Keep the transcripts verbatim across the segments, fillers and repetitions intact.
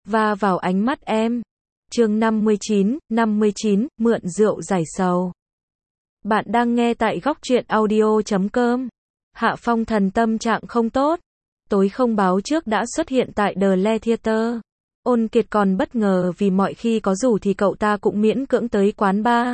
va vào ánh mắt em. Chương năm mươi chín, năm mươi chín, mượn rượu giải sầu. Bạn đang nghe tại góc truyện audio chấm com. Hạ Phong Thần tâm trạng không tốt. Tối không báo trước đã xuất hiện tại The Le Theater. Ôn Kiệt còn bất ngờ vì mọi khi có rủ thì cậu ta cũng miễn cưỡng tới quán bar.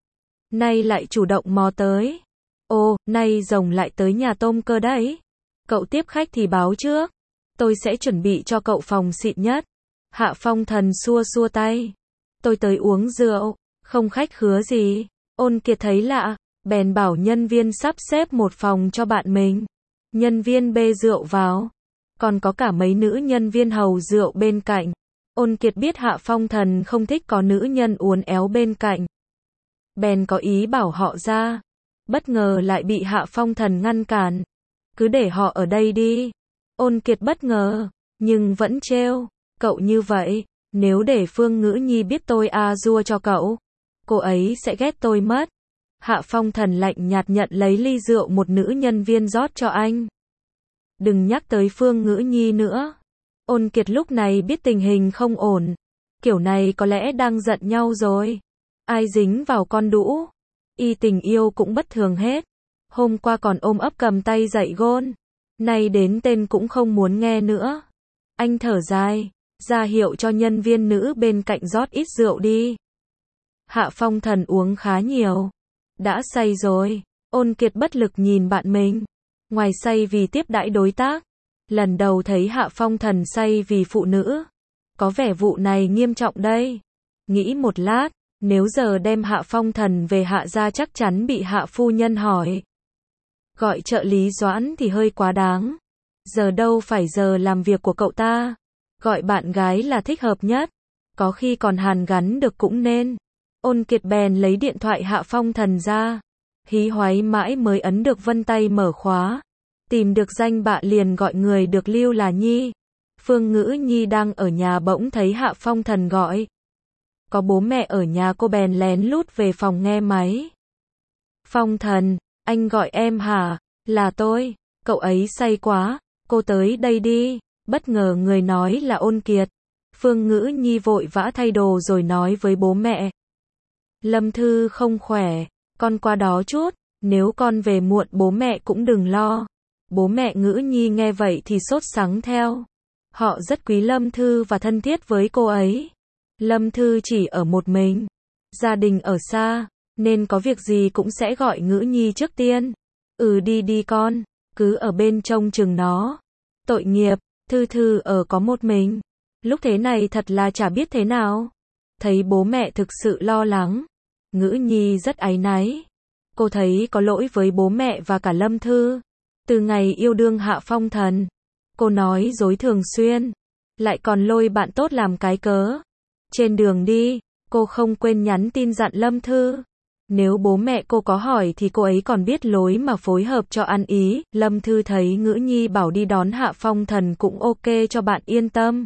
Nay lại chủ động mò tới. Ồ, nay rồng lại tới nhà tôm cơ đấy. Cậu tiếp khách thì báo trước. Tôi sẽ chuẩn bị cho cậu phòng xịn nhất. Hạ Phong Thần xua xua tay. Tôi tới uống rượu, không khách khứa gì. Ôn Kiệt thấy lạ, bèn bảo nhân viên sắp xếp một phòng cho bạn mình. Nhân viên bê rượu vào. Còn có cả mấy nữ nhân viên hầu rượu bên cạnh. Ôn Kiệt biết Hạ Phong Thần không thích có nữ nhân uốn éo bên cạnh. Bèn có ý bảo họ ra. Bất ngờ lại bị Hạ Phong Thần ngăn cản. Cứ để họ ở đây đi. Ôn Kiệt bất ngờ, nhưng vẫn trêu. Cậu như vậy, nếu để Phương Ngữ Nhi biết tôi a dua cho cậu, cô ấy sẽ ghét tôi mất. Hạ Phong Thần lạnh nhạt nhận lấy ly rượu một nữ nhân viên rót cho anh. Đừng nhắc tới Phương Ngữ Nhi nữa. Ôn Kiệt lúc này biết tình hình không ổn. Kiểu này có lẽ đang giận nhau rồi. Ai dính vào con đũ. Y tình yêu cũng bất thường hết. Hôm qua còn ôm ấp cầm tay dạy gôn. Nay đến tên cũng không muốn nghe nữa. Anh thở dài, ra hiệu cho nhân viên nữ bên cạnh rót ít rượu đi. Hạ Phong Thần uống khá nhiều. Đã say rồi. Ôn Kiệt bất lực nhìn bạn mình. Ngoài say vì tiếp đãi đối tác. Lần đầu thấy Hạ Phong Thần say vì phụ nữ. Có vẻ vụ này nghiêm trọng đây. Nghĩ một lát, nếu giờ đem Hạ Phong Thần về Hạ gia chắc chắn bị Hạ phu nhân hỏi. Gọi trợ lý Doãn thì hơi quá đáng. Giờ đâu phải giờ làm việc của cậu ta. Gọi bạn gái là thích hợp nhất. Có khi còn hàn gắn được cũng nên. Ôn Kiệt bèn lấy điện thoại Hạ Phong Thần ra. Hí hoáy mãi mới ấn được vân tay mở khóa. Tìm được danh bạ liền gọi người được lưu là Nhi. Phương Ngữ Nhi đang ở nhà bỗng thấy Hạ Phong Thần gọi. Có bố mẹ ở nhà cô bèn lén lút về phòng nghe máy. Phong Thần, anh gọi em hả? Là tôi. Cậu ấy say quá. Cô tới đây đi. Bất ngờ người nói là Ôn Kiệt. Phương Ngữ Nhi vội vã thay đồ rồi nói với bố mẹ. Lâm Thư không khỏe. Con qua đó chút. Nếu con về muộn bố mẹ cũng đừng lo. Bố mẹ Ngữ Nhi nghe vậy thì sốt sắng theo. Họ rất quý Lâm Thư và thân thiết với cô ấy. Lâm Thư chỉ ở một mình. Gia đình ở xa. Nên có việc gì cũng sẽ gọi Ngữ Nhi trước tiên. Ừ đi đi con. Cứ ở bên trông chừng nó. Tội nghiệp. Thư Thư ở có một mình. Lúc thế này thật là chả biết thế nào. Thấy bố mẹ thực sự lo lắng. Ngữ Nhi rất áy náy. Cô thấy có lỗi với bố mẹ và cả Lâm Thư. Từ ngày yêu đương Hạ Phong Thần. Cô nói dối thường xuyên. Lại còn lôi bạn tốt làm cái cớ. Trên đường đi, cô không quên nhắn tin dặn Lâm Thư. Nếu bố mẹ cô có hỏi thì cô ấy còn biết lối mà phối hợp cho ăn ý. Lâm Thư thấy Ngữ Nhi bảo đi đón Hạ Phong Thần cũng ok cho bạn yên tâm.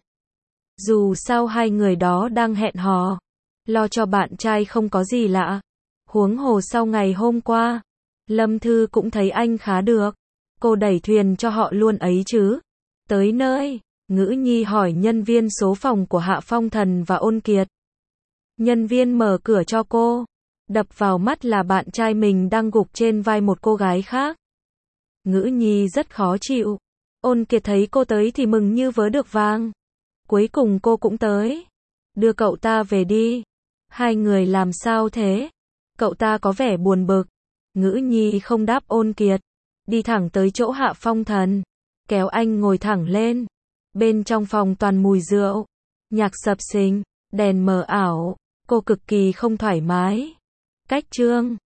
Dù sao hai người đó đang hẹn hò. Lo cho bạn trai không có gì lạ. Huống hồ sau ngày hôm qua. Lâm Thư cũng thấy anh khá được. Cô đẩy thuyền cho họ luôn ấy chứ. Tới nơi, Ngữ Nhi hỏi nhân viên số phòng của Hạ Phong Thần và Ôn Kiệt. Nhân viên mở cửa cho cô. Đập vào mắt là bạn trai mình đang gục trên vai một cô gái khác. Ngữ Nhi rất khó chịu. Ôn Kiệt thấy cô tới thì mừng như vớ được vàng. Cuối cùng cô cũng tới. Đưa cậu ta về đi. Hai người làm sao thế? Cậu ta có vẻ buồn bực. Ngữ Nhi không đáp Ôn Kiệt. Đi thẳng tới chỗ Hạ Phong Thần. Kéo anh ngồi thẳng lên. Bên trong phòng toàn mùi rượu. Nhạc sập sình. Đèn mờ ảo. Cô cực kỳ không thoải mái. Cách trương.